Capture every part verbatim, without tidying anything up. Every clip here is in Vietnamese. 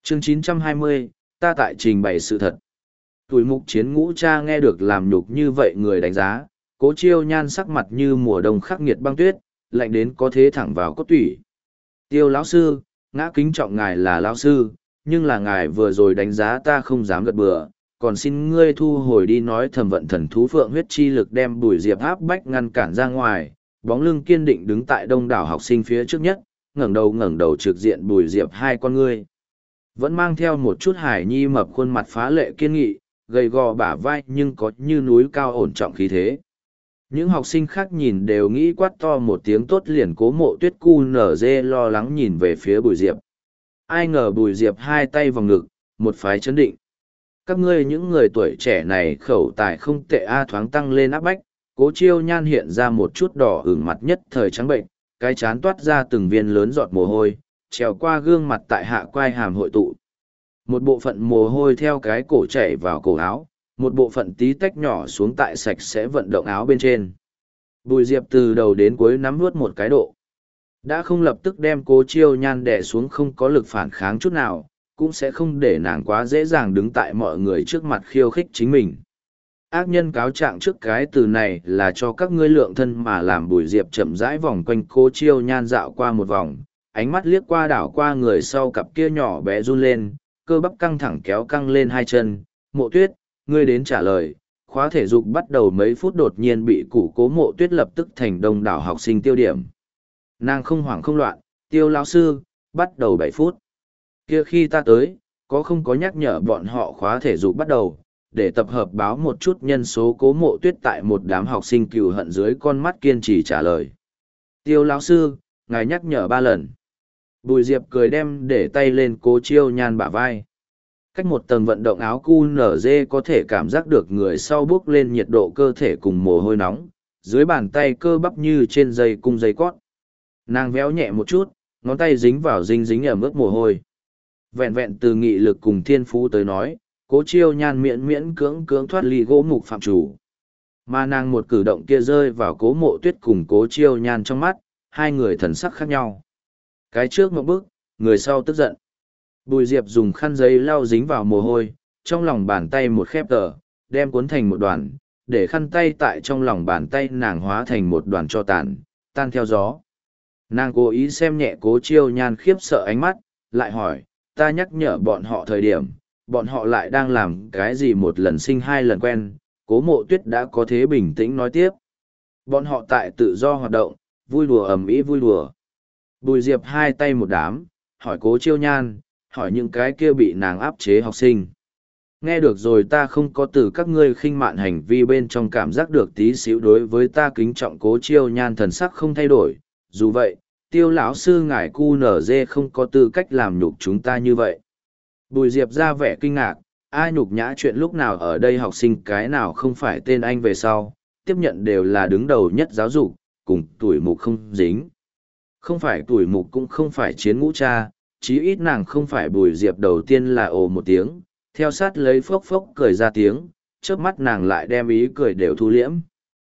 Chương chín trăm hai mươi, ta tại trình bày sự thật. Tuổi mục chiến ngũ cha nghe được làm nhục như vậy người đánh giá, Cố Chiêu Nhan sắc mặt như mùa đông khắc nghiệt băng tuyết, lạnh đến có thế thẳng vào cốt tủy. Tiêu lão sư, ngã kính trọng ngài là lão sư, nhưng là ngài vừa rồi đánh giá ta không dám gật bừa, còn xin ngươi thu hồi đi. Nói thầm vận thần thú phượng huyết chi lực đem Bùi Diệp áp bách ngăn cản ra ngoài, bóng lưng kiên định đứng tại đông đảo học sinh phía trước nhất, ngẩng đầu ngẩng đầu trực diện Bùi Diệp hai con ngươi. Vẫn mang theo một chút hải nhi mập khuôn mặt phá lệ kiên nghị, gầy gò bả vai nhưng có như núi cao ổn trọng khí thế. Những học sinh khác nhìn đều nghĩ quát to một tiếng tốt liền. Cố Mộ Tuyết cu nở dê lo lắng nhìn về phía Bùi Diệp. Ai ngờ Bùi Diệp hai tay vào ngực, một phái chấn định. Các ngươi những người tuổi trẻ này khẩu tài không tệ a. Thoáng tăng lên áp bách, Cố Chiêu Nhan hiện ra một chút đỏ ửng mặt nhất thời trắng bệnh, cái chán toát ra từng viên lớn giọt mồ hôi, trèo qua gương mặt tại hạ quai hàm hội tụ. Một bộ phận mồ hôi theo cái cổ chảy vào cổ áo, một bộ phận tí tách nhỏ xuống tại sạch sẽ vận động áo bên trên. Bùi Diệp từ đầu đến cuối nắm nuốt một cái độ. Đã không lập tức đem Cố Chiêu Nhan đè xuống không có lực phản kháng chút nào, cũng sẽ không để nàng quá dễ dàng đứng tại mọi người trước mặt khiêu khích chính mình. Ác nhân cáo trạng trước cái từ này là cho các ngươi lượng thân mà làm. Bùi Diệp chậm rãi vòng quanh Cố Chiêu Nhan dạo qua một vòng, ánh mắt liếc qua đảo qua người sau cặp kia nhỏ bé run lên, cơ bắp căng thẳng kéo căng lên hai chân. Mộ Tuyết, ngươi đến trả lời. Khóa thể dục bắt đầu mấy phút đột nhiên bị củ Cố Mộ Tuyết lập tức thành đông đảo học sinh tiêu điểm. Nàng không hoảng không loạn, Tiêu lão sư, bắt đầu bảy phút. Kia khi ta tới, có không có nhắc nhở bọn họ khóa thể dục bắt đầu, để tập hợp báo một chút nhân số. Cố Mộ Tuyết tại một đám học sinh cừu hận dưới con mắt kiên trì trả lời. Tiêu lão sư, ngài nhắc nhở ba lần. Bùi Diệp cười đem để tay lên Cố Chiêu Nhan bả vai. Cách một tầng vận động áo cu nở dê có thể cảm giác được người sau bước lên nhiệt độ cơ thể cùng mồ hôi nóng, dưới bàn tay cơ bắp như trên dây cung dây cót. Nàng véo nhẹ một chút, ngón tay dính vào dinh dính ẩm ướt mồ hôi. Vẹn vẹn từ nghị lực cùng thiên phú tới nói, Cố Chiêu Nhan miễn miễn cưỡng cưỡng thoát ly gỗ mục phạm chủ. Mà nàng một cử động kia rơi vào Cố Mộ Tuyết cùng Cố Chiêu Nhan trong mắt, hai người thần sắc khác nhau. Cái trước một bước, người sau tức giận. Bùi Diệp dùng khăn giấy lau dính vào mồ hôi, trong lòng bàn tay một khép tờ, đem cuốn thành một đoàn, để khăn tay tại trong lòng bàn tay nàng hóa thành một đoàn cho tàn, tan theo gió. Nàng cố ý xem nhẹ Cố Chiêu Nhan khiếp sợ ánh mắt, lại hỏi, ta nhắc nhở bọn họ thời điểm, bọn họ lại đang làm cái gì? Một lần sinh hai lần quen. Cố Mộ Tuyết đã có thế bình tĩnh nói tiếp. Bọn họ tại tự do hoạt động, vui đùa ầm ĩ vui đùa. Bùi Diệp hai tay một đám, hỏi Cố Chiêu Nhan, hỏi những cái kia bị nàng áp chế học sinh. Nghe được rồi, ta không có từ các ngươi khinh mạn hành vi bên trong cảm giác được tí xíu đối với ta kính trọng. Cố Chiêu Nhan thần sắc không thay đổi. Dù vậy, Tiêu lão sư ngài cu nở dê không có tư cách làm nhục chúng ta như vậy. Bùi Diệp ra vẻ kinh ngạc, ai nhục nhã chuyện lúc nào ở đây? Học sinh cái nào không phải tên anh về sau, tiếp nhận đều là đứng đầu nhất giáo dục, cùng tuổi mục không dính. Không phải tuổi mục cũng không phải chiến ngũ cha, chí ít nàng không phải. Bùi Diệp đầu tiên là ồ một tiếng, theo sát lấy phốc phốc cười ra tiếng, trước mắt nàng lại đem ý cười đều thu liễm.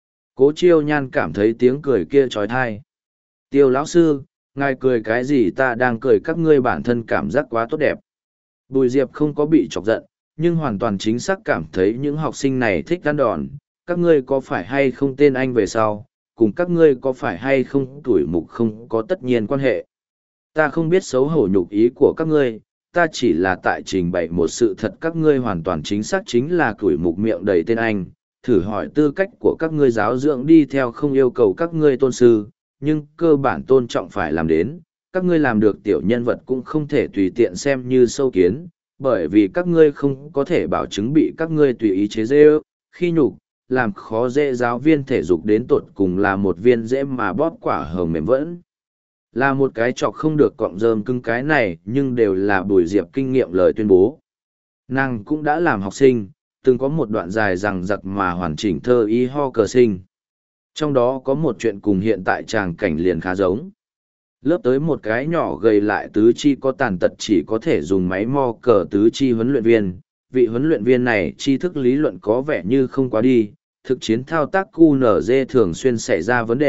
Cố Chiêu Nhan cảm thấy tiếng cười kia trói thai. Tiêu lão sư, ngài cười cái gì? Ta đang cười các ngươi bản thân cảm giác quá tốt đẹp. Bùi Diệp không có bị chọc giận, nhưng hoàn toàn chính xác cảm thấy những học sinh này thích ăn đòn. Các ngươi có phải hay không tên anh về sau, cùng các ngươi có phải hay không tuổi mục không có tất nhiên quan hệ. Ta không biết xấu hổ nhục ý của các ngươi, ta chỉ là tại trình bày một sự thật. Các ngươi hoàn toàn chính xác chính là tuổi mục miệng đầy tên anh. Thử hỏi tư cách của các ngươi giáo dưỡng đi theo không yêu cầu các ngươi tôn sư, nhưng cơ bản tôn trọng phải làm đến. Các ngươi làm được tiểu nhân vật cũng không thể tùy tiện xem như sâu kiến, bởi vì các ngươi không có thể bảo chứng bị các ngươi tùy ý chế giễu, khi nhục, làm khó dễ giáo viên thể dục đến tột cùng là một viên dễ mà bóp quả hồng mềm vẫn. Là một cái chọc không được cọng rơm cứng. Cái này nhưng đều là Bùi Diệp kinh nghiệm lời tuyên bố. Nàng cũng đã làm học sinh, từng có một đoạn dài rằng giặc mà hoàn chỉnh thơ y ho cờ sinh. Trong đó có một chuyện cùng hiện tại tràng cảnh liền khá giống. Lớp tới một cái nhỏ gầy lại tứ chi có tàn tật chỉ có thể dùng máy mo cờ tứ chi huấn luyện viên. Vị huấn luyện viên này tri thức lý luận có vẻ như không quá đi, thực chiến thao tác cu nở dê thường xuyên xảy ra vấn đề,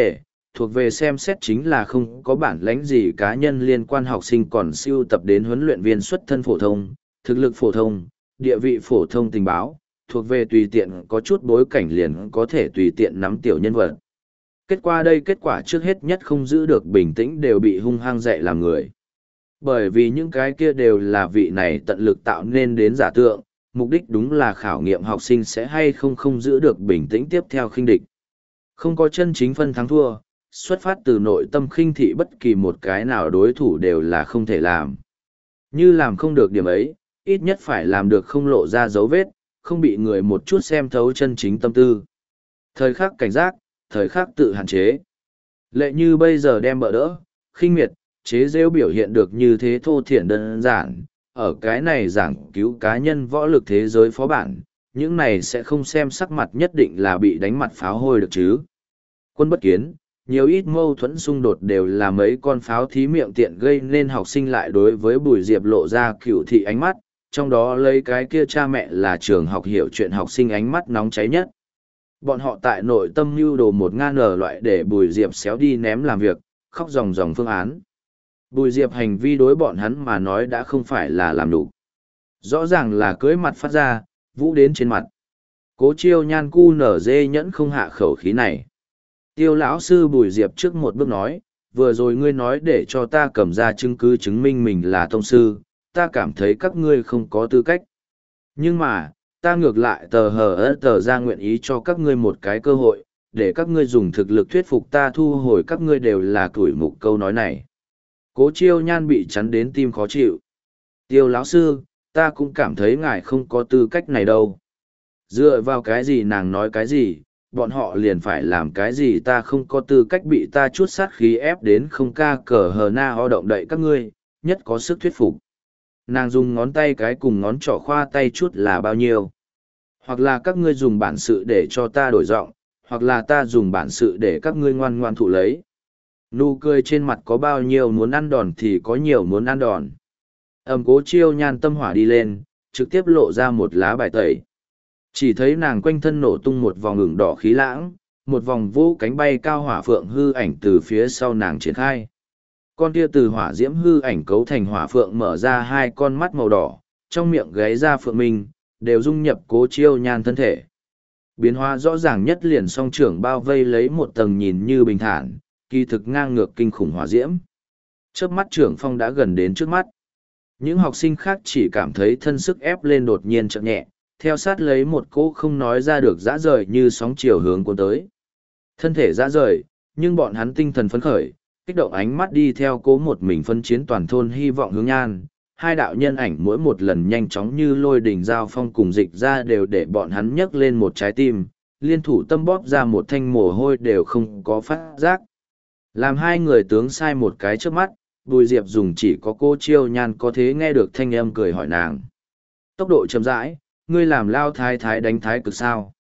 thuộc về xem xét chính là không có bản lãnh gì cá nhân liên quan học sinh còn siêu tập đến huấn luyện viên xuất thân phổ thông, thực lực phổ thông, địa vị phổ thông tình báo, thuộc về tùy tiện có chút bối cảnh liền có thể tùy tiện nắm tiểu nhân vật. Kết quả đây kết quả trước hết nhất không giữ được bình tĩnh đều bị hung hăng dạy làm người. Bởi vì những cái kia đều là vị này tận lực tạo nên đến giả tượng, mục đích đúng là khảo nghiệm học sinh sẽ hay không không giữ được bình tĩnh tiếp theo khinh địch. Không có chân chính phân thắng thua, xuất phát từ nội tâm khinh thị bất kỳ một cái nào đối thủ đều là không thể làm. Như làm không được điểm ấy, ít nhất phải làm được không lộ ra dấu vết, không bị người một chút xem thấu chân chính tâm tư. Thời khắc cảnh giác, thời khắc tự hạn chế. Lệ như bây giờ đem bỡ đỡ, khinh miệt, chế rêu biểu hiện được như thế thô thiển đơn giản, ở cái này giảng cứu cá nhân võ lực thế giới phó bản, những này sẽ không xem sắc mặt nhất định là bị đánh mặt pháo hôi được chứ. Quân bất kiến, nhiều ít mâu thuẫn xung đột đều là mấy con pháo thí miệng tiện gây nên học sinh lại đối với Bùi Diệp lộ ra cựu thị ánh mắt, trong đó lấy cái kia cha mẹ là trường học hiểu chuyện học sinh ánh mắt nóng cháy nhất. Bọn họ tại nội tâm mưu đồ một ngan nở loại để Bùi Diệp xéo đi ném làm việc, khóc ròng ròng phương án. Bùi Diệp hành vi đối bọn hắn mà nói đã không phải là làm đủ. Rõ ràng là cưới mặt phát ra, vũ đến trên mặt. Cố Chiêu Nhan cu nở dê nhẫn không hạ khẩu khí này. Tiêu lão sư Bùi Diệp trước một bước nói, vừa rồi ngươi nói để cho ta cầm ra chứng cứ chứng minh mình là tông sư, ta cảm thấy các ngươi không có tư cách. Nhưng mà, ta ngược lại tờ hờ ớt tờ ra nguyện ý cho các ngươi một cái cơ hội, để các ngươi dùng thực lực thuyết phục ta thu hồi các ngươi đều là tuổi mục câu nói này. Cố Chiêu Nhan bị chắn đến tim khó chịu. Tiêu lão sư, ta cũng cảm thấy ngài không có tư cách này đâu. Dựa vào cái gì nàng nói cái gì, bọn họ liền phải làm cái gì ta không có tư cách bị ta chút sát khí ép đến không ca cờ hờ na ho động đậy các ngươi, nhất có sức thuyết phục. Nàng dùng ngón tay cái cùng ngón trỏ khoa tay chút là bao nhiêu. Hoặc là các ngươi dùng bản sự để cho ta đổi giọng, hoặc là ta dùng bản sự để các ngươi ngoan ngoan thụ lấy. Nụ cười trên mặt có bao nhiêu muốn ăn đòn thì có nhiều muốn ăn đòn. Ẩm Cố Chiêu Nhan tâm hỏa đi lên, trực tiếp lộ ra một lá bài tẩy. Chỉ thấy nàng quanh thân nổ tung một vòng ửng đỏ khí lãng, một vòng vũ cánh bay cao hỏa phượng hư ảnh từ phía sau nàng triển khai. Con kia từ hỏa diễm hư ảnh cấu thành hỏa phượng mở ra hai con mắt màu đỏ, trong miệng gáy ra phượng minh, đều dung nhập Cố Chiêu Nhan thân thể. Biến hóa rõ ràng nhất liền song trưởng bao vây lấy một tầng nhìn như bình thản, kỳ thực ngang ngược kinh khủng hỏa diễm. Chớp mắt trưởng phong đã gần đến trước mắt. Những học sinh khác chỉ cảm thấy thân sức ép lên đột nhiên chậm nhẹ, theo sát lấy một cỗ không nói ra được dã rời như sóng chiều hướng cuốn tới. Thân thể dã rời, nhưng bọn hắn tinh thần phấn khởi, kích động ánh mắt đi theo cố một mình phân chiến toàn thôn hy vọng hướng nhan. Hai đạo nhân ảnh mỗi một lần nhanh chóng như lôi đỉnh giao phong cùng dịch ra đều để bọn hắn nhấc lên một trái tim, liên thủ tâm bóp ra một thanh mồ hôi đều không có phát giác. Làm hai người tướng sai một cái trước mắt, Bùi Diệp dùng chỉ có Cố Chiêu Nhan có thế nghe được thanh âm cười hỏi nàng. Tốc độ chậm rãi, ngươi làm lao thái thái đánh thái cực sao?